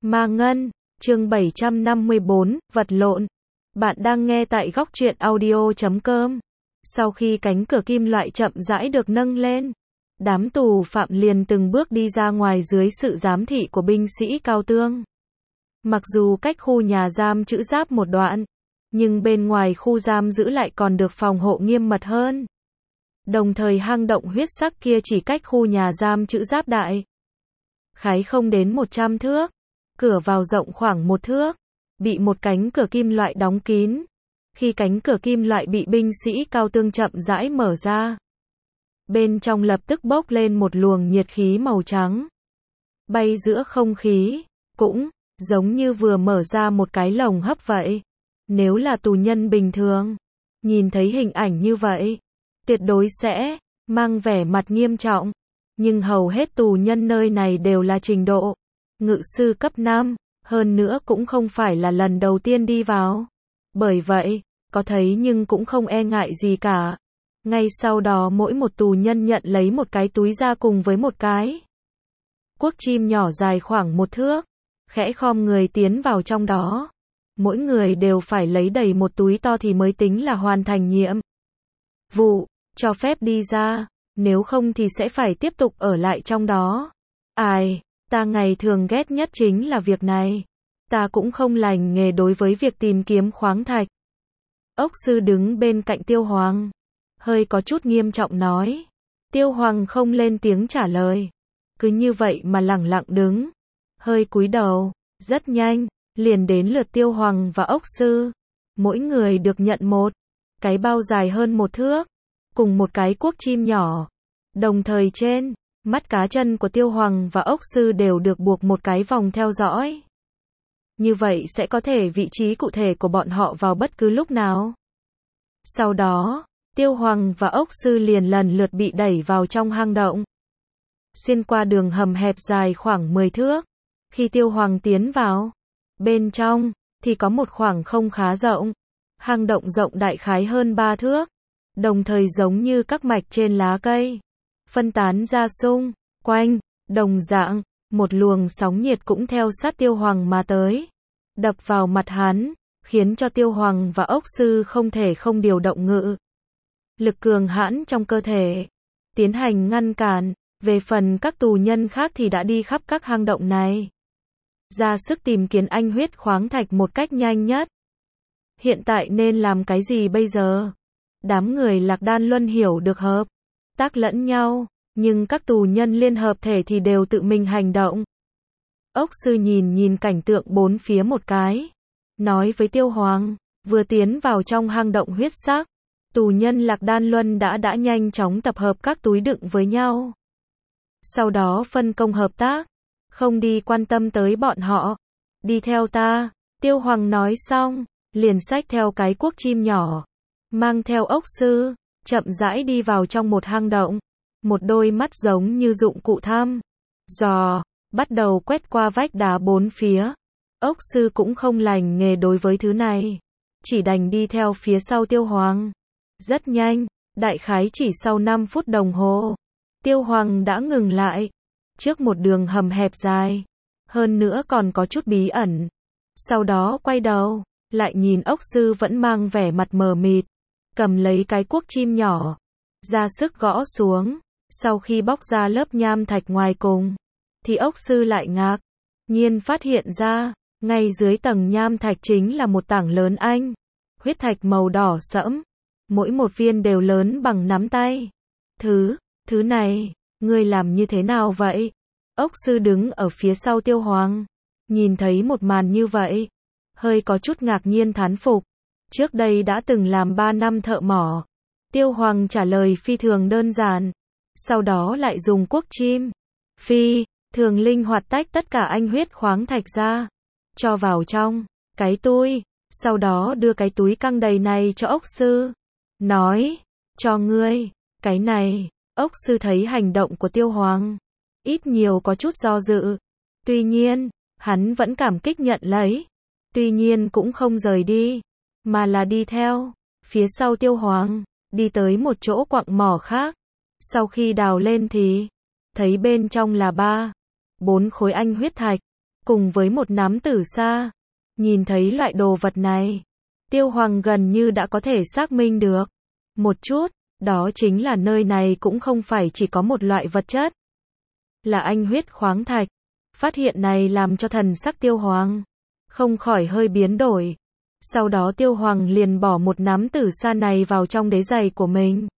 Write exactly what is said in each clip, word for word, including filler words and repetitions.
Ma Ngân, chương bảy trăm năm mươi bốn, vật lộn. Bạn đang nghe tại góc truyện audio chấm com. Sau khi cánh cửa kim loại chậm rãi được nâng lên, đám tù phạm liền từng bước đi ra ngoài dưới sự giám thị của binh sĩ Cao Tương. Mặc dù cách khu nhà giam trữ giáp một đoạn, nhưng bên ngoài khu giam giữ lại còn được phòng hộ nghiêm mật hơn. Đồng thời hang động huyết sắc kia chỉ cách khu nhà giam trữ giáp đại khái không đến một trăm thước, cửa vào rộng khoảng một thước, bị một cánh cửa kim loại đóng kín. Khi cánh cửa kim loại bị binh sĩ Cao Tương chậm rãi mở ra, bên trong lập tức bốc lên một luồng nhiệt khí màu trắng, bay giữa không khí, cũng giống như vừa mở ra một cái lồng hấp vậy. Nếu là tù nhân bình thường, nhìn thấy hình ảnh như vậy, tuyệt đối sẽ mang vẻ mặt nghiêm trọng. Nhưng hầu hết tù nhân nơi này đều là trình độ ngự sư cấp năm, hơn nữa cũng không phải là lần đầu tiên đi vào. Bởi vậy, có thấy nhưng cũng không e ngại gì cả. Ngay sau đó mỗi một tù nhân nhận lấy một cái túi ra cùng với một cái cuốc chim nhỏ dài khoảng một thước, khẽ khom người tiến vào trong đó. Mỗi người đều phải lấy đầy một túi to thì mới tính là hoàn thành nhiệm vụ, cho phép đi ra, nếu không thì sẽ phải tiếp tục ở lại trong đó. Ai, ta ngày thường ghét nhất chính là việc này. Ta cũng không lành nghề đối với việc tìm kiếm khoáng thạch. Ốc sư đứng bên cạnh Tiêu Hoàng, hơi có chút nghiêm trọng nói. Tiêu Hoàng không lên tiếng trả lời, cứ như vậy mà lẳng lặng đứng, hơi cúi đầu. Rất nhanh, liền đến lượt Tiêu Hoàng và ốc sư. Mỗi người được nhận một cái bao dài hơn một thước, cùng một cái cuốc chim nhỏ. Đồng thời trên mắt cá chân của Tiêu Hoàng và ốc sư đều được buộc một cái vòng theo dõi. Như vậy sẽ có thể vị trí cụ thể của bọn họ vào bất cứ lúc nào. Sau đó, Tiêu Hoàng và ốc sư liền lần lượt bị đẩy vào trong hang động, xuyên qua đường hầm hẹp dài khoảng mười thước. Khi Tiêu Hoàng tiến vào bên trong, thì có một khoảng không khá rộng. Hang động rộng đại khái hơn ba thước, đồng thời giống như các mạch trên lá cây, phân tán ra xung quanh. Đồng dạng, một luồng sóng nhiệt cũng theo sát Tiêu Hoàng mà tới, đập vào mặt hắn, khiến cho Tiêu Hoàng và ốc sư không thể không điều động ngự lực cường hãn trong cơ thể, tiến hành ngăn cản. Về phần các tù nhân khác thì đã đi khắp các hang động này, ra sức tìm kiếm anh huyết khoáng thạch một cách nhanh nhất. Hiện tại nên làm cái gì bây giờ? Đám người Lạc Đan Luân hiểu được hợp tác lẫn nhau, nhưng các tù nhân liên hợp thể thì đều tự mình hành động. Ốc sư nhìn nhìn cảnh tượng bốn phía một cái, nói với Tiêu Hoàng. Vừa tiến vào trong hang động huyết sắc, tù nhân Lạc Đan Luân đã đã nhanh chóng tập hợp các túi đựng với nhau. Sau đó phân công hợp tác, không đi quan tâm tới bọn họ. Đi theo ta, Tiêu Hoàng nói xong, liền xách theo cái cuốc chim nhỏ, mang theo ốc sư, chậm rãi đi vào trong một hang động. Một đôi mắt giống như dụng cụ thăm dò, bắt đầu quét qua vách đá bốn phía. Ốc sư cũng không lành nghề đối với thứ này, chỉ đành đi theo phía sau Tiêu Hoàng. Rất nhanh, đại khái chỉ sau năm phút đồng hồ, Tiêu Hoàng đã ngừng lại trước một đường hầm hẹp dài, hơn nữa còn có chút bí ẩn. Sau đó quay đầu lại nhìn ốc sư vẫn mang vẻ mặt mờ mịt, cầm lấy cái cuốc chim nhỏ, ra sức gõ xuống. Sau khi bóc ra lớp nham thạch ngoài cùng, thì ốc sư lại ngạc nhiên phát hiện ra, ngay dưới tầng nham thạch chính là một tảng lớn anh huyết thạch màu đỏ sẫm, mỗi một viên đều lớn bằng nắm tay. Thứ, thứ này, ngươi làm như thế nào vậy? Ốc sư đứng ở phía sau Tiêu Hoàng, nhìn thấy một màn như vậy, hơi có chút ngạc nhiên thán phục. Trước đây đã từng làm ba năm thợ mỏ. Tiêu Hoàng trả lời phi thường đơn giản, sau đó lại dùng cuốc chim phi thường linh hoạt tách tất cả anh huyết khoáng thạch ra, cho vào trong cái túi, sau đó đưa cái túi căng đầy này cho ốc sư, nói, cho ngươi, cái này. Ốc sư thấy hành động của Tiêu Hoàng, ít nhiều có chút do dự. Tuy nhiên, hắn vẫn cảm kích nhận lấy. Tuy nhiên cũng không rời đi, mà là đi theo phía sau Tiêu Hoàng, đi tới một chỗ quặng mỏ khác. Sau khi đào lên thì thấy bên trong là ba, bốn khối anh huyết thạch. cùng với một nắm tử sa. Nhìn thấy loại đồ vật này, Tiêu Hoàng gần như đã có thể xác minh được một chút, đó chính là nơi này cũng không phải chỉ có một loại vật chất, là anh huyết khoáng thạch. Phát hiện này làm cho thần sắc Tiêu Hoàng không khỏi hơi biến đổi. Sau đó Tiêu Hoàng liền bỏ một nắm tử sa này vào trong đế giày của mình.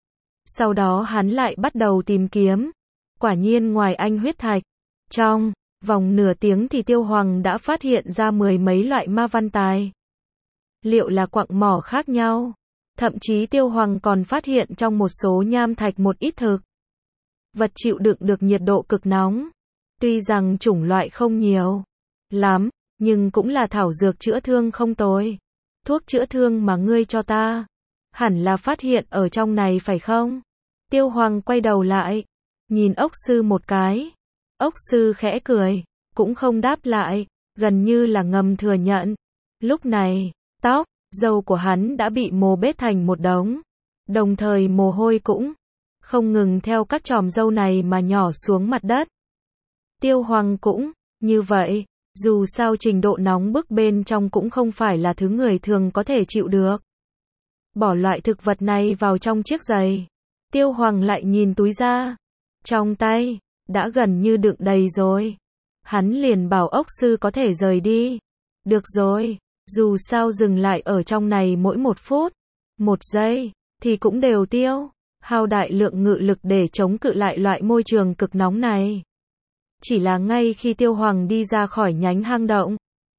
Sau đó hắn lại bắt đầu tìm kiếm. Quả nhiên ngoài anh huyết thạch, trong vòng nửa tiếng thì Tiêu Hoàng đã phát hiện ra mười mấy loại ma văn tài liệu là quặng mỏ khác nhau. Thậm chí Tiêu Hoàng còn phát hiện trong một số nham thạch một ít thực vật chịu đựng được nhiệt độ cực nóng. Tuy rằng chủng loại không nhiều lắm, nhưng cũng là thảo dược chữa thương không tồi. Thuốc chữa thương mà ngươi cho ta, hẳn là phát hiện ở trong này phải không? Tiêu Hoàng quay đầu lại, nhìn ốc sư một cái. Ốc sư khẽ cười, cũng không đáp lại, gần như là ngầm thừa nhận. Lúc này, tóc, râu của hắn đã bị mồ bết thành một đống. Đồng thời mồ hôi cũng không ngừng theo các chòm râu này mà nhỏ xuống mặt đất. Tiêu Hoàng cũng như vậy, dù sao trình độ nóng bức bên trong cũng không phải là thứ người thường có thể chịu được. Bỏ loại thực vật này vào trong chiếc giày. Tiêu Hoàng lại nhìn túi da trong tay, đã gần như đựng đầy rồi. Hắn liền bảo ốc sư có thể rời đi. Được rồi, dù sao dừng lại ở trong này mỗi một phút, một giây, thì cũng đều tiêu hao đại lượng ngự lực để chống cự lại loại môi trường cực nóng này. Chỉ là ngay khi Tiêu Hoàng đi ra khỏi nhánh hang động,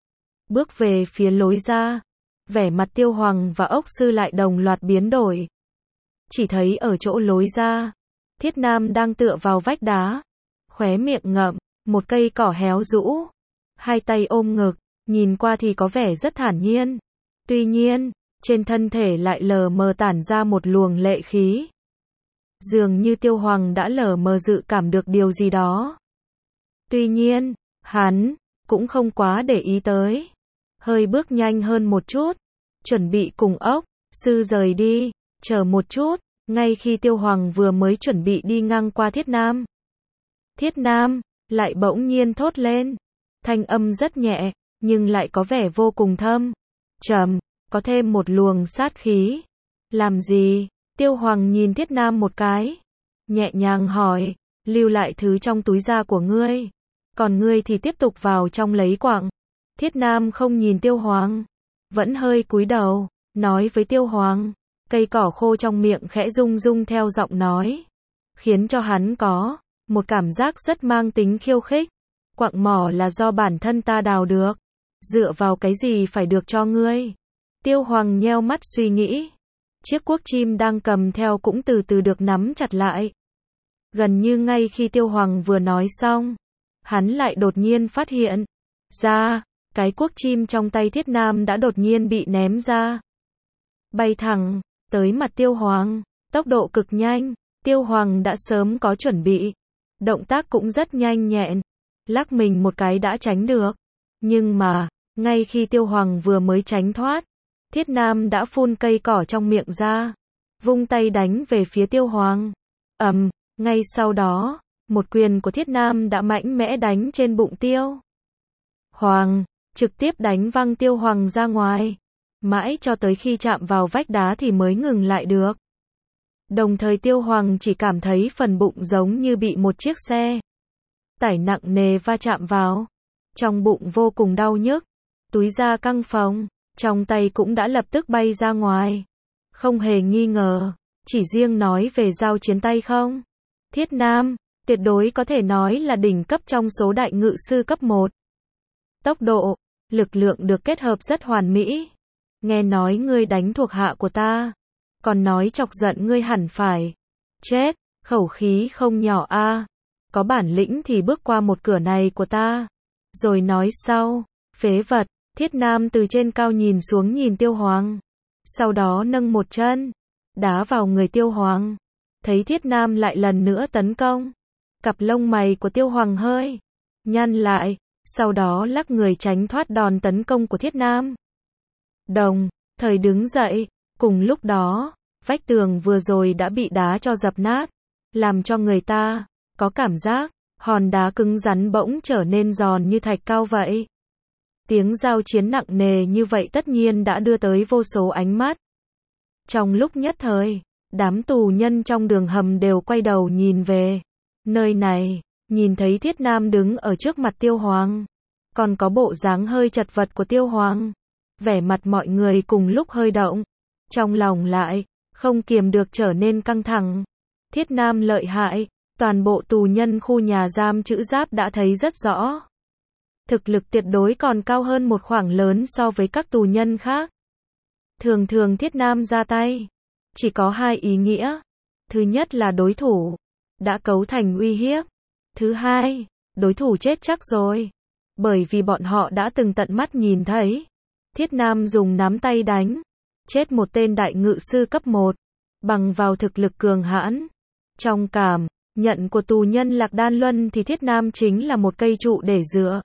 bước về phía lối ra, vẻ mặt Tiêu Hoàng và ốc sư lại đồng loạt biến đổi. Chỉ thấy ở chỗ lối ra, Thiết Nam đang tựa vào vách đá, khóe miệng ngậm một cây cỏ héo rũ, hai tay ôm ngực, nhìn qua thì có vẻ rất thản nhiên. Tuy nhiên, trên thân thể lại lờ mờ tản ra một luồng lệ khí. Dường như Tiêu Hoàng đã lờ mờ dự cảm được điều gì đó. Tuy nhiên, hắn cũng không quá để ý tới. Hơi bước nhanh hơn một chút, chuẩn bị cùng ốc sư rời đi. Chờ một chút, ngay khi Tiêu Hoàng vừa mới chuẩn bị đi ngang qua Thiết Nam, Thiết Nam lại bỗng nhiên thốt lên. Thanh âm rất nhẹ, nhưng lại có vẻ vô cùng thâm trầm, có thêm một luồng sát khí. Làm gì? Tiêu Hoàng nhìn Thiết Nam một cái, nhẹ nhàng hỏi, lưu lại thứ trong túi da của ngươi, còn ngươi thì tiếp tục vào trong lấy quặng. Thiết Nam không nhìn Tiêu Hoàng, vẫn hơi cúi đầu, nói với Tiêu Hoàng. Cây cỏ khô trong miệng khẽ rung rung theo giọng nói, khiến cho hắn có một cảm giác rất mang tính khiêu khích. Quặng mỏ là do bản thân ta đào được, dựa vào cái gì phải được cho ngươi? Tiêu Hoàng nheo mắt suy nghĩ. Chiếc cuốc chim đang cầm theo cũng từ từ được nắm chặt lại. Gần như ngay khi Tiêu Hoàng vừa nói xong, hắn lại đột nhiên phát hiện ra, cái cuốc chim trong tay Thiết Nam đã đột nhiên bị ném ra, bay thẳng tới mặt Tiêu Hoàng, tốc độ cực nhanh. Tiêu Hoàng đã sớm có chuẩn bị, động tác cũng rất nhanh nhẹn, lắc mình một cái đã tránh được. Nhưng mà, ngay khi Tiêu Hoàng vừa mới tránh thoát, Thiết Nam đã phun cây cỏ trong miệng ra, vung tay đánh về phía Tiêu Hoàng. Ầm, ngay sau đó, một quyền của Thiết Nam đã mạnh mẽ đánh trên bụng Tiêu Hoàng, trực tiếp đánh văng Tiêu Hoàng ra ngoài. Mãi cho tới khi chạm vào vách đá thì mới ngừng lại được. Đồng thời Tiêu Hoàng chỉ cảm thấy phần bụng giống như bị một chiếc xe tải nặng nề va chạm vào. Trong bụng vô cùng đau nhức, túi da căng phồng, trong tay cũng đã lập tức bay ra ngoài. Không hề nghi ngờ, chỉ riêng nói về giao chiến tay không, Thiết Nam tuyệt đối có thể nói là đỉnh cấp trong số đại ngự sư cấp một. Tốc độ, lực lượng được kết hợp rất hoàn mỹ. Nghe nói ngươi đánh thuộc hạ của ta, còn nói chọc giận ngươi hẳn phải chết, khẩu khí không nhỏ a. Có bản lĩnh thì bước qua một cửa này của ta, rồi nói sau. Phế vật. Thiết Nam từ trên cao nhìn xuống nhìn Tiêu Hoàng, sau đó nâng một chân đá vào người Tiêu Hoàng. Thấy Thiết Nam lại lần nữa tấn công, cặp lông mày của Tiêu Hoàng hơi nhăn lại, sau đó lắc người tránh thoát đòn tấn công của Thiết Nam. Đồng thời đứng dậy, cùng lúc đó, vách tường vừa rồi đã bị đá cho dập nát, làm cho người ta có cảm giác hòn đá cứng rắn bỗng trở nên giòn như thạch cao vậy. Tiếng giao chiến nặng nề như vậy tất nhiên đã đưa tới vô số ánh mắt. Trong lúc nhất thời, đám tù nhân trong đường hầm đều quay đầu nhìn về nơi này, nhìn thấy Thiết Nam đứng ở trước mặt Tiêu Hoàng, còn có bộ dáng hơi chật vật của Tiêu Hoàng. Vẻ mặt mọi người cùng lúc hơi động, trong lòng lại không kiềm được trở nên căng thẳng. Thiết Nam lợi hại, toàn bộ tù nhân khu nhà giam Chữ Giáp đã thấy rất rõ. Thực lực tuyệt đối còn cao hơn một khoảng lớn so với các tù nhân khác. Thường thường Thiết Nam ra tay, chỉ có hai ý nghĩa. Thứ nhất là đối thủ đã cấu thành uy hiếp. Thứ hai, đối thủ chết chắc rồi. Bởi vì bọn họ đã từng tận mắt nhìn thấy Thiết Nam dùng nắm tay đánh chết một tên đại ngự sư cấp một, bằng vào thực lực cường hãn. Trong cảm nhận của tù nhân Lạc Đan Luân thì Thiết Nam chính là một cây trụ để dựa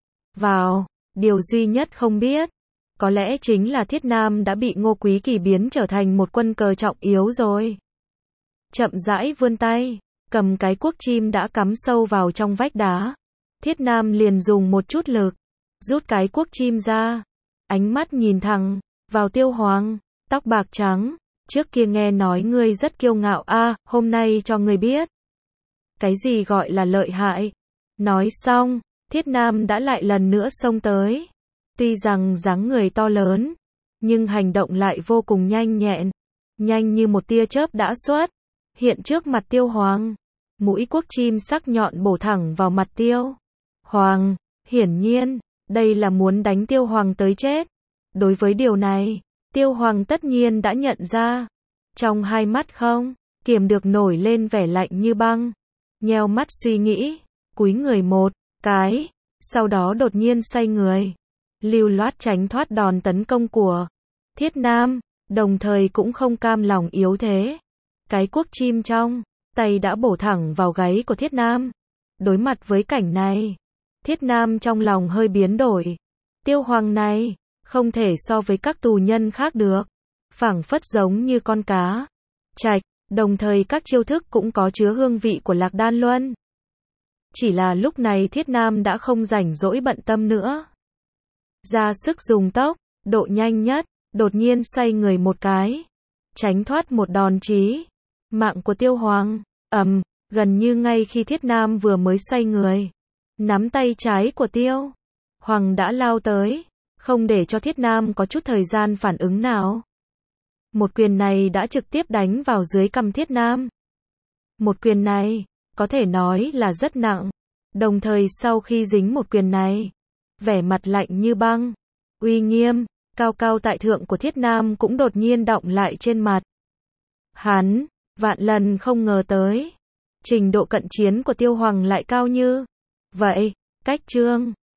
vào. Điều duy nhất không biết, có lẽ chính là Thiết Nam đã bị Ngô Quý Kỳ biến trở thành một quân cờ trọng yếu rồi. Chậm rãi vươn tay, cầm cái cuốc chim đã cắm sâu vào trong vách đá. Thiết Nam liền dùng một chút lực, rút cái cuốc chim ra. Ánh mắt nhìn thẳng vào Tiêu Hoàng, tóc bạc trắng. Trước kia nghe nói ngươi rất kiêu ngạo a, à, hôm nay cho ngươi biết cái gì gọi là lợi hại. Nói xong, Thiết Nam đã lại lần nữa xông tới. Tuy rằng dáng người to lớn, nhưng hành động lại vô cùng nhanh nhẹn, nhanh như một tia chớp đã xuất hiện trước mặt Tiêu Hoàng. Mũi cuốc chim sắc nhọn bổ thẳng vào mặt Tiêu Hoàng. Hiển nhiên, đây là muốn đánh Tiêu Hoàng tới chết. Đối với điều này, Tiêu Hoàng tất nhiên đã nhận ra. Trong hai mắt không kiềm được nổi lên vẻ lạnh như băng. Nheo mắt suy nghĩ, cúi người một cái, sau đó đột nhiên xoay người, lưu loát tránh thoát đòn tấn công của Thiết Nam, đồng thời cũng không cam lòng yếu thế. Cái cuốc chim trong tay đã bổ thẳng vào gáy của Thiết Nam. Đối mặt với cảnh này, Thiết Nam trong lòng hơi biến đổi. Tiêu Hoàng này không thể so với các tù nhân khác được, phảng phất giống như con cá trạch, đồng thời các chiêu thức cũng có chứa hương vị của Lạc Đan Luân. Chỉ là lúc này Thiết Nam đã không rảnh rỗi bận tâm nữa. Ra sức dùng tốc độ nhanh nhất, đột nhiên xoay người một cái, tránh thoát một đòn chí mạng của Tiêu Hoàng. Ầm, gần như ngay khi Thiết Nam vừa mới xoay người, nắm tay trái của Tiêu Hoàng đã lao tới, không để cho Thiết Nam có chút thời gian phản ứng nào. Một quyền này đã trực tiếp đánh vào dưới cằm Thiết Nam. Một quyền này có thể nói là rất nặng. Đồng thời sau khi dính một quyền này, vẻ mặt lạnh như băng, uy nghiêm cao cao tại thượng của Thiết Nam cũng đột nhiên đọng lại trên mặt. Hắn vạn lần không ngờ tới, trình độ cận chiến của Tiêu Hoàng lại cao như vậy. Cách chương